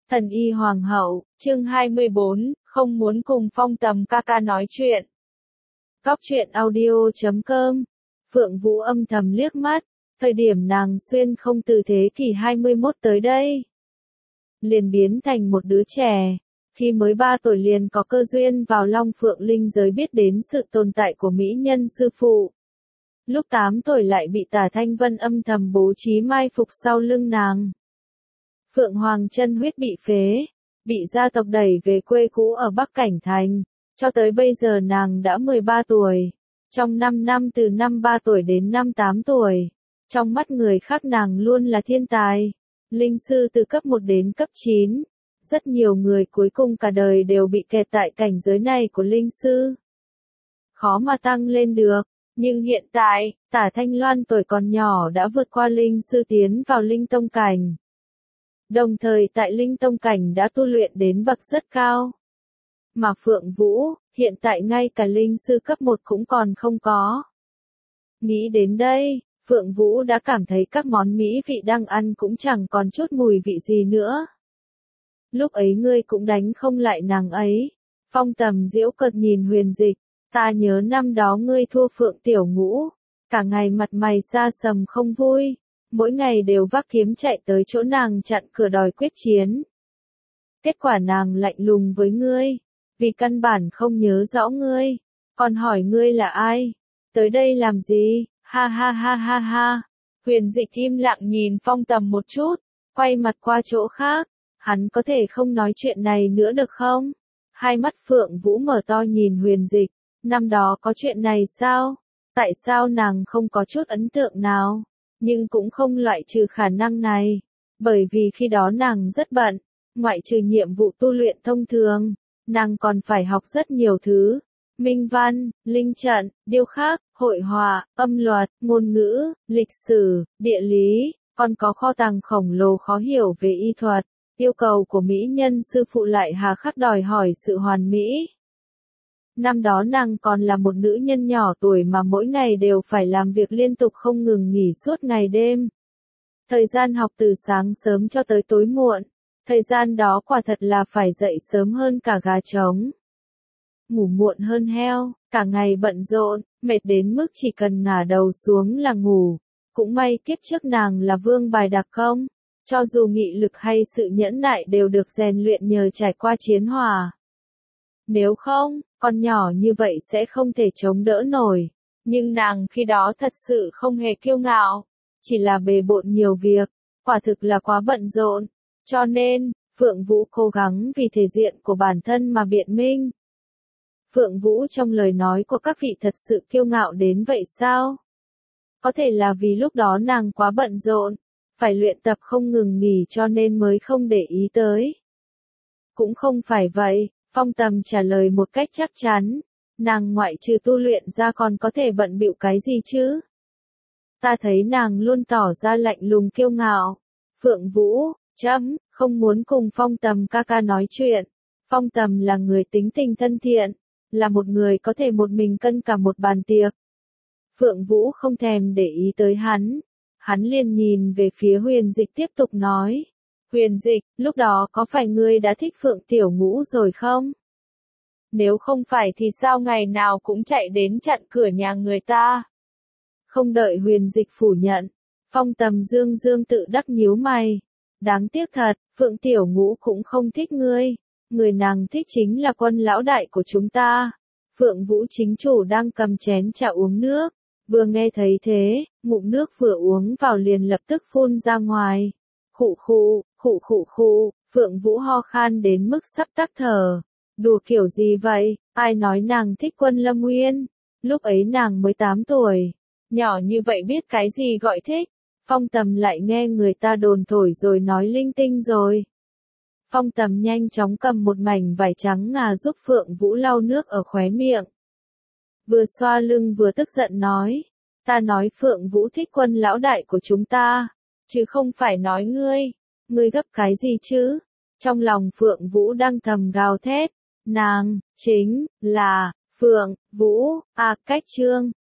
Thần y hoàng hậu, chương 24, không muốn cùng Phong Tầm ca ca nói chuyện. Góc truyện audio.com. Phượng Vũ âm thầm liếc mắt, thời điểm nàng xuyên không từ thế kỷ 21 tới đây. Liền biến thành một đứa trẻ, khi mới 3 tuổi liền có cơ duyên vào Long Phượng Linh giới biết đến sự tồn tại của mỹ nhân sư phụ. Lúc 8 tuổi lại bị Tả Thanh Vân âm thầm bố trí mai phục sau lưng nàng. Phượng Hoàng chân huyết bị phế, bị gia tộc đẩy về quê cũ ở Bắc Cảnh Thành, cho tới bây giờ nàng đã 13 tuổi. Trong 5 năm từ năm 3 tuổi đến năm 8 tuổi, trong mắt người khác nàng luôn là thiên tài, linh sư từ cấp 1 đến cấp 9. Rất nhiều người cuối cùng cả đời đều bị kẹt tại cảnh giới này của linh sư. Khó mà tăng lên được, nhưng hiện tại, Tả Thanh Loan tuổi còn nhỏ đã vượt qua linh sư tiến vào linh tông cảnh. Đồng thời tại linh tông cảnh đã tu luyện đến bậc rất cao. Mà Phượng Vũ, hiện tại ngay cả linh sư cấp 1 cũng còn không có. Nghĩ đến đây, Phượng Vũ đã cảm thấy các món mỹ vị đang ăn cũng chẳng còn chút mùi vị gì nữa. Lúc ấy ngươi cũng đánh không lại nàng ấy. Phong Tầm giễu cợt nhìn Huyền Dịch, ta nhớ năm đó ngươi thua Phượng Tiểu Ngũ, cả ngày mặt mày xa sầm không vui. Mỗi ngày đều vác kiếm chạy tới chỗ nàng chặn cửa đòi quyết chiến. Kết quả nàng lạnh lùng với ngươi, vì căn bản không nhớ rõ ngươi, còn hỏi ngươi là ai, tới đây làm gì, ha ha ha ha ha. Huyền Dịch im lặng nhìn Phong Tầm một chút, quay mặt qua chỗ khác, hắn có thể không nói chuyện này nữa được không? Hai mắt Phượng Vũ mở to nhìn Huyền Dịch, năm đó có chuyện này sao? Tại sao nàng không có chút ấn tượng nào? Nhưng cũng không loại trừ khả năng này, bởi vì khi đó nàng rất bận, ngoại trừ nhiệm vụ tu luyện thông thường, nàng còn phải học rất nhiều thứ, minh văn, linh trận, điêu khắc, hội họa, âm luật, ngôn ngữ, lịch sử, địa lý, còn có kho tàng khổng lồ khó hiểu về y thuật, yêu cầu của mỹ nhân sư phụ lại hà khắc đòi hỏi sự hoàn mỹ. Năm đó nàng còn là một nữ nhân nhỏ tuổi mà mỗi ngày đều phải làm việc liên tục không ngừng nghỉ suốt ngày đêm. Thời gian học từ sáng sớm cho tới tối muộn, thời gian đó quả thật là phải dậy sớm hơn cả gà trống. Ngủ muộn hơn heo, cả ngày bận rộn, mệt đến mức chỉ cần ngả đầu xuống là ngủ. Cũng may kiếp trước nàng là vương bài đặc công, cho dù nghị lực hay sự nhẫn nại đều được rèn luyện nhờ trải qua chiến hỏa. Nếu không, con nhỏ như vậy sẽ không thể chống đỡ nổi. Nhưng nàng khi đó thật sự không hề kiêu ngạo, chỉ là bề bộn nhiều việc, quả thực là quá bận rộn. Cho nên, Phượng Vũ cố gắng vì thể diện của bản thân mà biện minh. Phượng Vũ trong lời nói của các vị thật sự kiêu ngạo đến vậy sao? Có thể là vì lúc đó nàng quá bận rộn, phải luyện tập không ngừng nghỉ cho nên mới không để ý tới. Cũng không phải vậy. Phong Tầm trả lời một cách chắc chắn, nàng ngoại trừ tu luyện ra còn có thể bận bịu cái gì chứ? Ta thấy nàng luôn tỏ ra lạnh lùng kiêu ngạo. Phượng Vũ, không muốn cùng Phong Tầm ca ca nói chuyện. Phong Tầm là người tính tình thân thiện, là một người có thể một mình cân cả một bàn tiệc. Phượng Vũ không thèm để ý tới hắn liền nhìn về phía Huyền Dịch tiếp tục nói. Huyền Dịch, lúc đó có phải ngươi đã thích Phượng Tiểu Ngũ rồi không? Nếu không phải thì sao ngày nào cũng chạy đến chặn cửa nhà người ta? Không đợi Huyền Dịch phủ nhận, Phong Tầm dương tự đắc nhíu mày. Đáng tiếc thật, Phượng Tiểu Ngũ cũng không thích ngươi. Người nàng thích chính là Quân lão đại của chúng ta. Phượng Vũ chính chủ đang cầm chén trà uống nước. Vừa nghe thấy thế, ngụm nước vừa uống vào liền lập tức phun ra ngoài. Khụ, Phượng Vũ ho khan đến mức sắp tắc thở. Đùa kiểu gì vậy, ai nói nàng thích Quân Lâm Nguyên? Lúc ấy nàng mới 8 tuổi. Nhỏ như vậy biết cái gì gọi thích. Phong Tầm lại nghe người ta đồn thổi rồi nói linh tinh rồi. Phong Tầm nhanh chóng cầm một mảnh vải trắng ngà giúp Phượng Vũ lau nước ở khóe miệng. Vừa xoa lưng vừa tức giận nói. Ta nói Phượng Vũ thích Quân lão đại của chúng ta, chứ không phải nói ngươi. Ngươi gấp cái gì chứ? Trong lòng Phượng Vũ đang thầm gào thét. Nàng, chính, là, Phượng, Vũ, cách chương.